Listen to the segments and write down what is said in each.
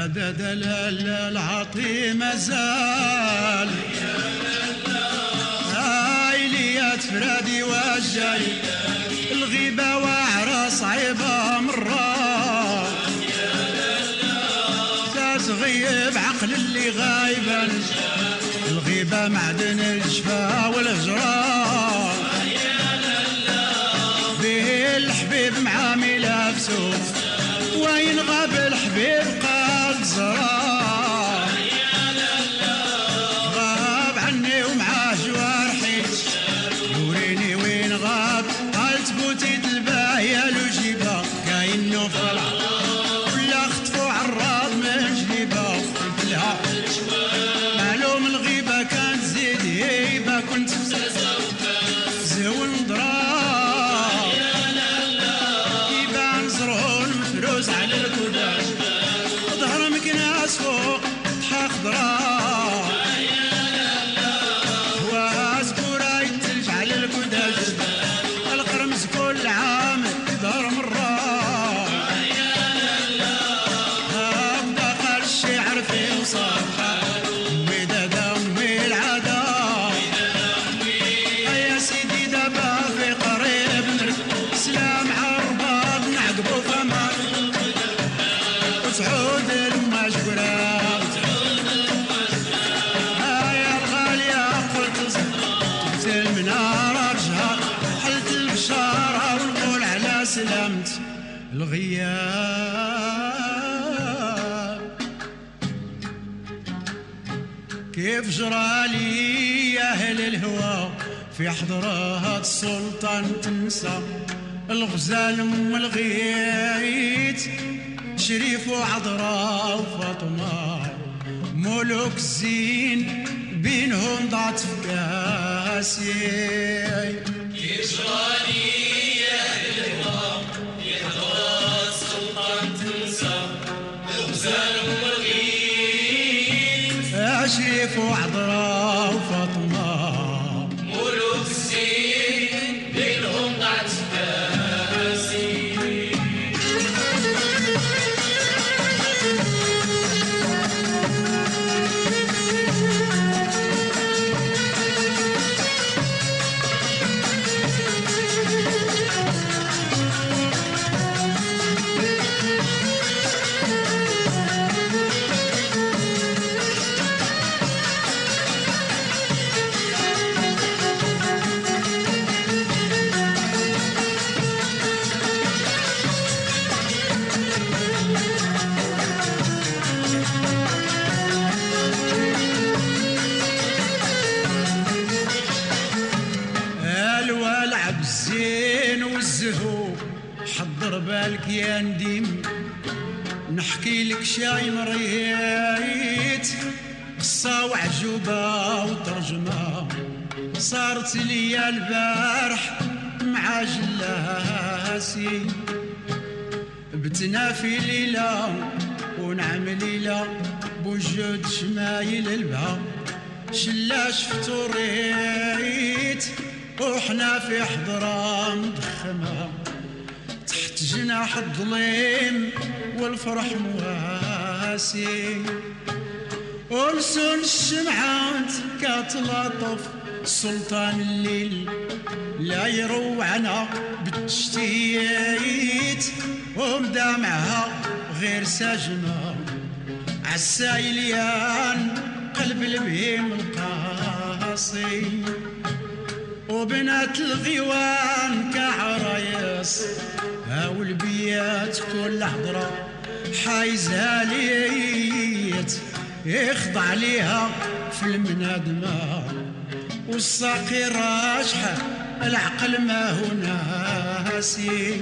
عدد العطي مازال عائليات فرادي والجاي الغيبة وعرى صعيبة مرة تغيب عقل اللي غايبا الغيبة معدن الجفا والهجرة به الحبيب مع ملابسو وين غاب الحبيب قال زرا غاب عني ومعاه جوارحي وريني وين غاب قالت بوتي دلباه يا لو جيبه كاينو فرع ولا خطفو عالراض من جليبه بلها معلوم الغيبه كانت زيد هيبه كنت زول نضراب يبان زرعون مفروس على الكوداش ظهر مكناس فوق ضحى خضراء هواز كورا يتلج على الكوداش القرمز كل عام يظهر مرة دخل الشعر في وصفها وإذا دمي العدا يا سيدي دابا في قريب نرد سلام عرباب نعقبو فما وتعود المشكورة يا الغالية قلت جبت المنارة رجها حلت البشارة ونقول على سلامت الغياب كيف جرالي يا أهل الهوى في حضرات السلطان تنسى الغزال والغيت شريف وعذراء وفاطمة ملوك الزين بينهم ضعت في كاسي كيف جرالي يا أهل الهوى في حضرات السلطان تنسى الغزال والغيت شريف وعذراء وفاطمة ملوك الزين بينهم ضعت في كاسي الوالع بالزين والزهو حضر بالك يا نديم نحكي لك شاي مريت قصة وعجوبة وترجمة صارت لي البارح مع جلاسي بتنا في ليلة ونعم ليلة بوجود شمايل البها شلاش فتوريت وحنا في حضرة مدخمة تحت جناح الظليم والفرح مواسي ولسون الشمعات كتلطف سلطان الليل لا يروعنا بالتشتيت ومدامعها غير ساجمة عالسايليان قلب البهيم القاسي وبنات الغيوان كعرايس هاو البيات كل حضرة حايزها ليت يخضع ليها في المنادمة والساقي راجحة العقل ما هو ناسي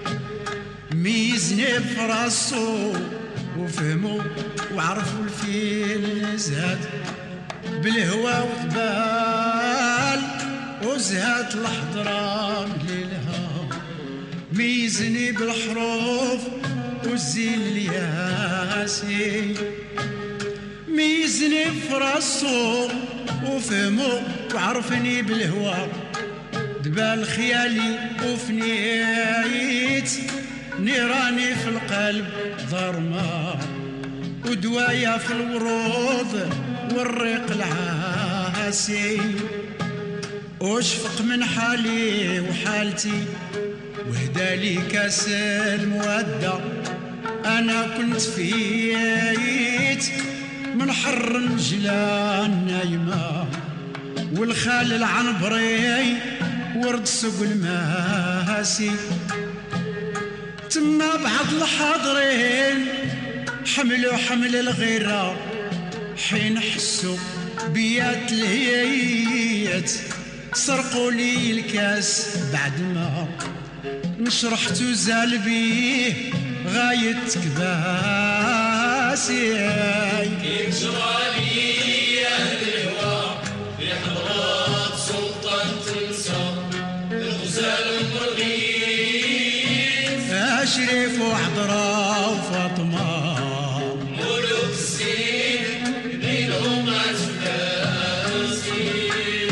ميزني براسو وفهموا وعرفوا الفيل زاد بالهوى وذبال وزهات الحضرة ليلها ميزني بالحروف والزين الياسي ميزني براسو وفهموا وعرفني بالهوى دبال خيالي وفنيت نيراني في القلب ضرمة ودوايا في الورود والريق العاسي، واشفق من حالي وحالتي وهدالي كاس المودة. أنا كنت فيت من حر الجلان نايمة، والخال العنبري ورد سوق الماسي. تما بعض الحاضرين حملوا حمل الغيرة، حين حسوا بيات الهيات سرقوا لي الكاس بعد ما نشرحت وزال بيه غاية كباسي. كيف جرالي يا الهوى في حضرات سلطان تنسى الغزال المرغيب، شريف وعذراء وفاطمة ملوك السين بينهم عزباسي.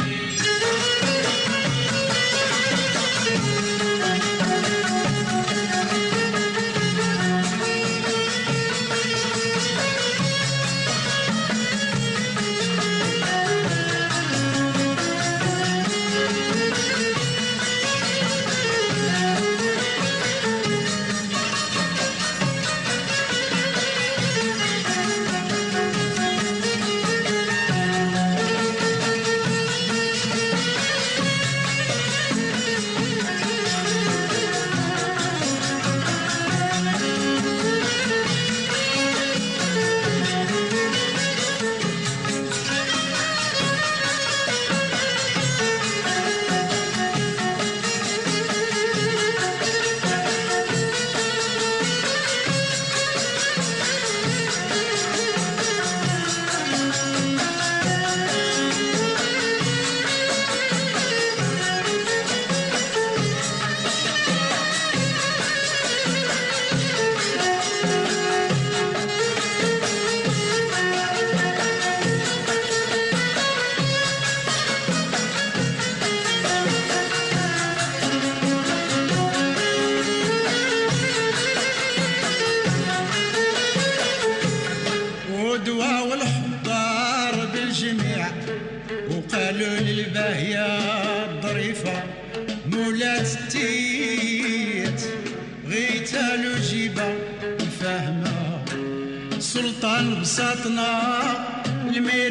ودوا والحضار بالجميع، وقالوا للباهية الظريفة مولات التيت غيتالو جيبة الفاهمة. سلطان بساطنا المير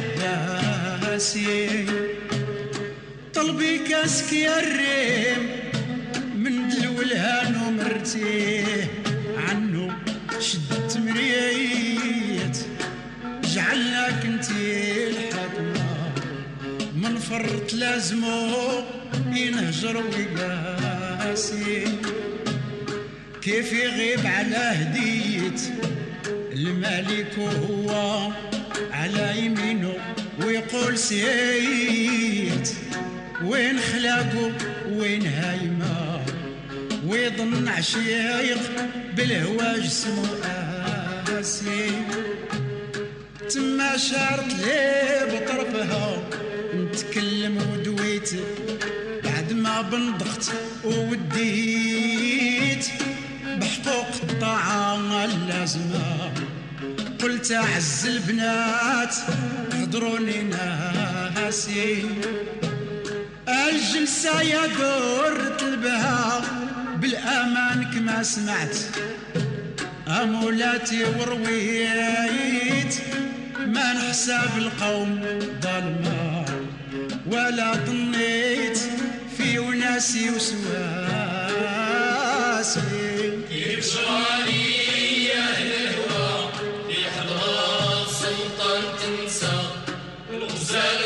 العباسي طلبي كاسك يا الريم من دلولهان ومرتيه عنه شدت مريت جعلناك انتي الحكمة. من فرط لازمو ينهجر ويقاسي، كيف يغيب على هدية الملك وهو على يمينه ويقول سيت وين خلاقه وين هايمه، ويظن عشيق بالهواج سمو آسي. تما شارت لي بطرفها نتكلم ودويت بعد ما بنضغت ووديت بحقوق الطاعة اللازمة. قلت أعز البنات غدروني ناسي، الجلسة يا دور تلبها بالأمان كما سمعت أمولاتي ورويت. ما نحسب القوم ظلمة ولا ظنيت في وناسي وسواسي. كيف جرالي يا الهوى في حضرات سلطان تنسى الغزال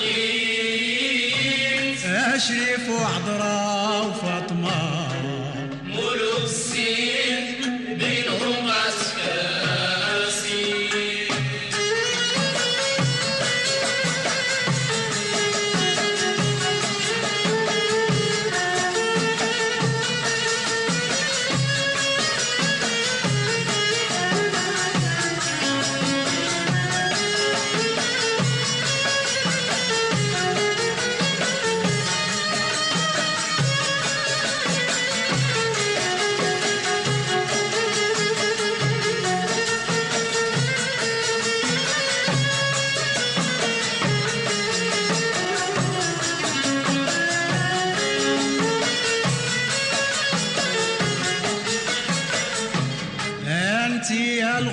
مرغيب، شريف وعذراء وفاطمة ملوك السين بينهم عسكاسي.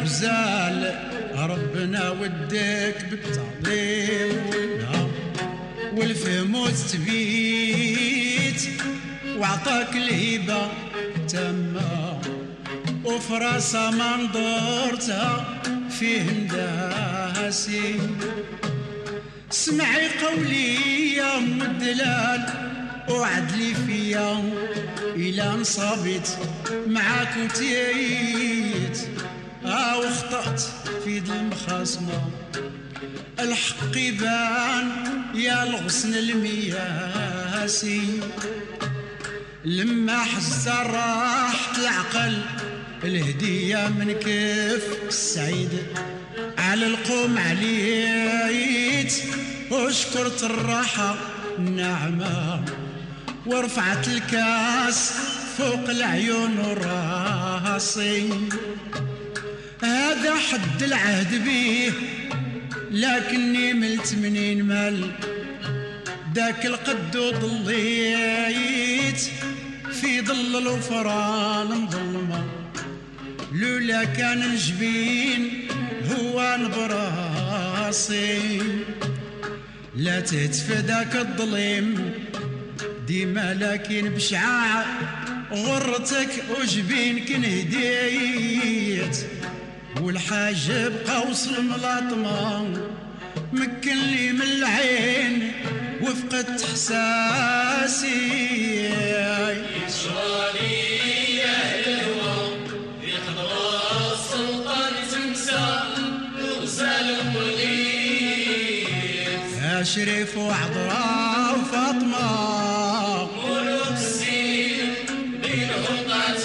غزال ربنا ودك بالتعظيم والفهم والتثبيت وعطاك الهبة تامة وفراسة ما نظرتها فيه نداسي سمعي قولي يا ام الدلال وعدلي فيا إلا نصابت معاك وتيت واخطأت في ذي المخاصمة الحق يبان يا الغصن المياسي لما حس راحة العقل الهدية من كيف السعيد على القوم عليت وشكرت الراحة النعمة ورفعت الكاس فوق العيون وراسي هذا حد العهد بيه لكني ملت منين مال ذاك القد ضليت في ظل الوفران مظلمة لولا كان الجبين هو نبراسي لا تهتف ذاك الظليم ديما لكن بشعاع غرتك وجبينك نهديت والحاجب قوس الملاطمة مكن لي من العين وفقدت احساسي يشرالي يا الهوى في حضرة السلطان تنسى غزال المغيث يا شريف وعذراء وفاطمة ملوك السين بينهم قعدت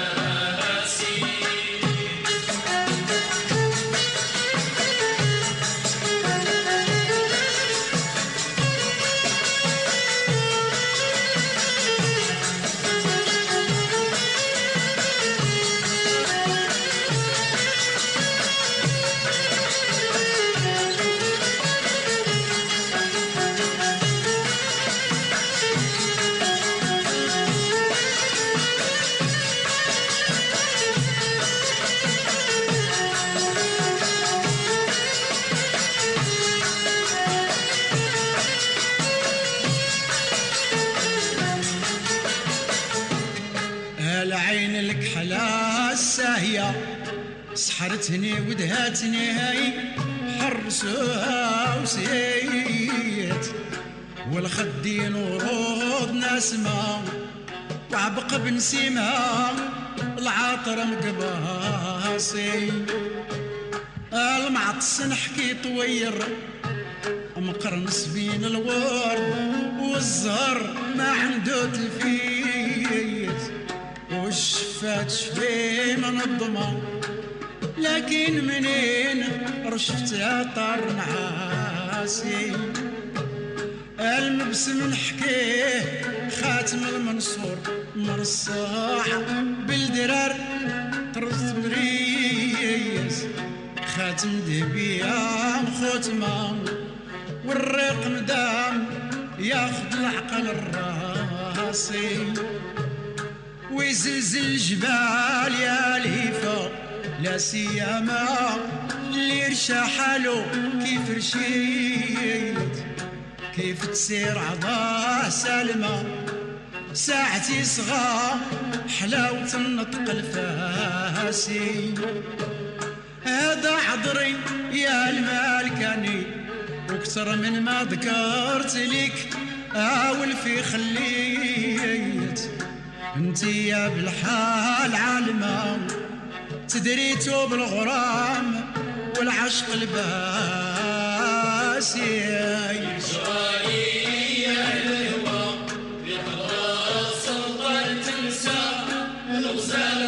العين لك حلا الساهية سحرتني ودهاتني هاي حرسوها وسيت والخدين ورود ناسمة وعبق بنسيمها العاطر مقباصي المعطس نحكي طوير مقرنس بين الورد والزهر ما عنده تلفيت والشفات شفي من الضمان لكن منين رشفتها طار نعاسي المبسم نحكيه خاتم المنصور مرصاح بالدرار طرز بريس خاتم ذهبية مختمة والريق مدام ياخد العقل الراسي ويزلزل الجبال يا الهيفا لا سيما اللي رشا حالو كيف رشيت كيف تسير عضاه سالمة ساعتي صغار حلاوة النطق الفاسي هذا عذري يا المالكاني وكثر من ما ذكرت لك اول خليت انتي يا بالحال عالمة تدريتو بالغرام والعشق الباسي يشرالي يا الهوى في حضرة السلطان تنسى الغزال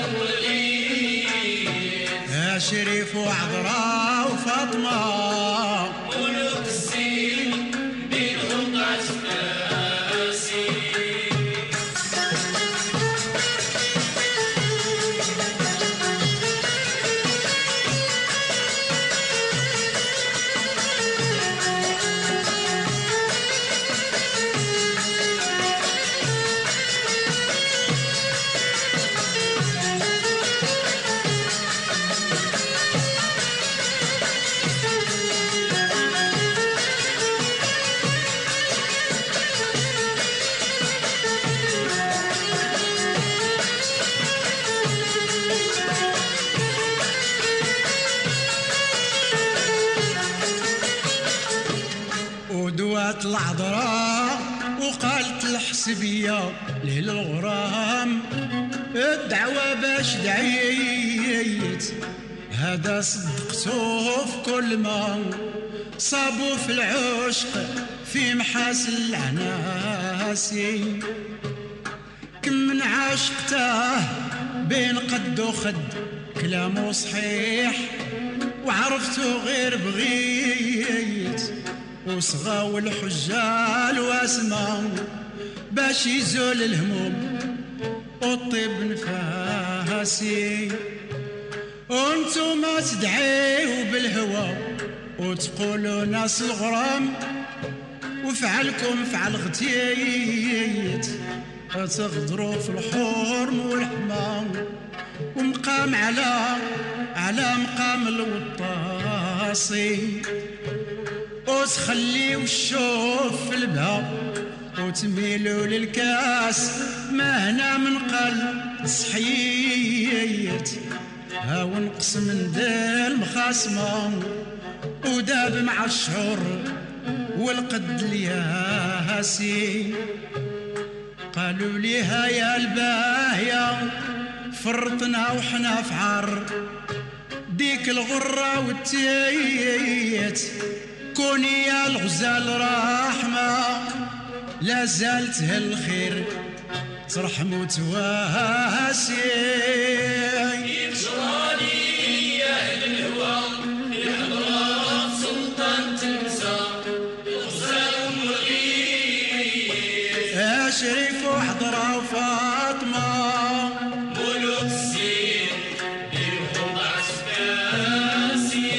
والغيث يا شريف وعذراء وفاطمة ملوك السين بينهم قعدت وقالت العذراء وقالت الحسبية للغرام الدعوة باش دعيت هذا صدقته في كل ما صابوا في العشق في محاسن العناسي كم من عاشقته بين قد وخد كلامه صحيح وعرفته غير بغيت وصغى والحجال واسمع باش يزول الهموم والطيب نفاسي وانتو ما تدعيو بالهوى وتقولوا ناس الغرام وفعلكم فعل غتيت تغدروا في الحرم والحمام ومقام على مقام الوطاسي وتخليو الشوف في الباب وتميلوا للكاس ما هنا من قلب صحيت ها ونقص من دير مخاصمة وداب مع الشعور والقد الياسي قالوا لي هيا الباهية فرطنا وحنا في عر ديك الغرة والتيت كوني يا الغزال رحمة لا زالت هالخير ترحم وتواسي يجرالي يا أهل الهوى في حضرات سلطان تنسى الغزال والغيث يا شريف وحضرة وفاطمة ملوك السين لهم عسكاسي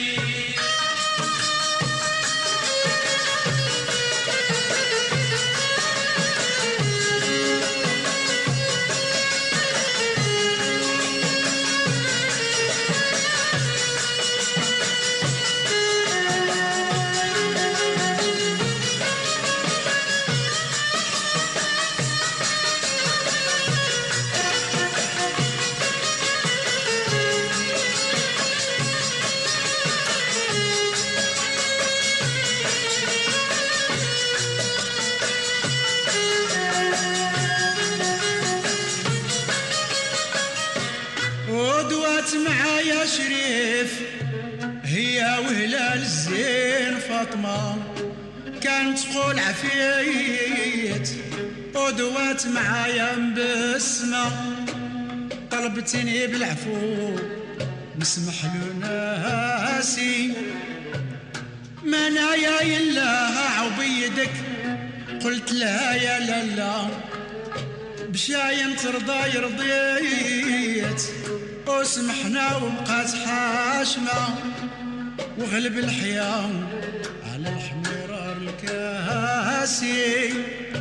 ودوات معايا شريف هي وهلال الزين فاطمة كانت تقول عفيت ودوات معايا مبسمة طلبتني بالعفو نسمح له ناسي ما نايا إلا عبيدك قلت لها يا لالا بشاين ترضى يرضيت وسمحنا وبقات حاشمة وغلب الحيام على الحميرة الكاسي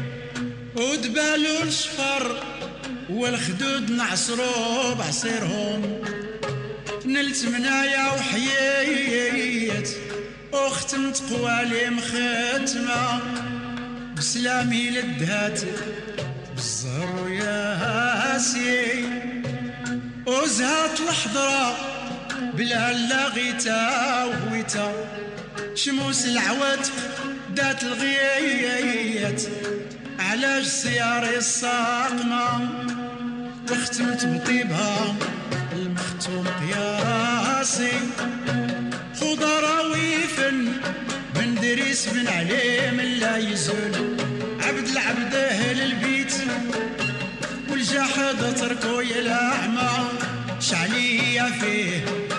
ودبالو الشفر والخدود نعصرو بعصيرهم نلت منايا وحييت وختمت قوالي مختمة بسلامي للدهات بالزهر وياسي وزهات الحضرة بلا لاغيتا وهويتا شموس العواتق دات الغيات علاج سياري الساقمة وختمت بطيبها المختوم قياسي خضرة ويفن بن دريس بن عليم لا يزول عبد العبد اهل البيت والجحد تركو يا الأعمى شعلية فيه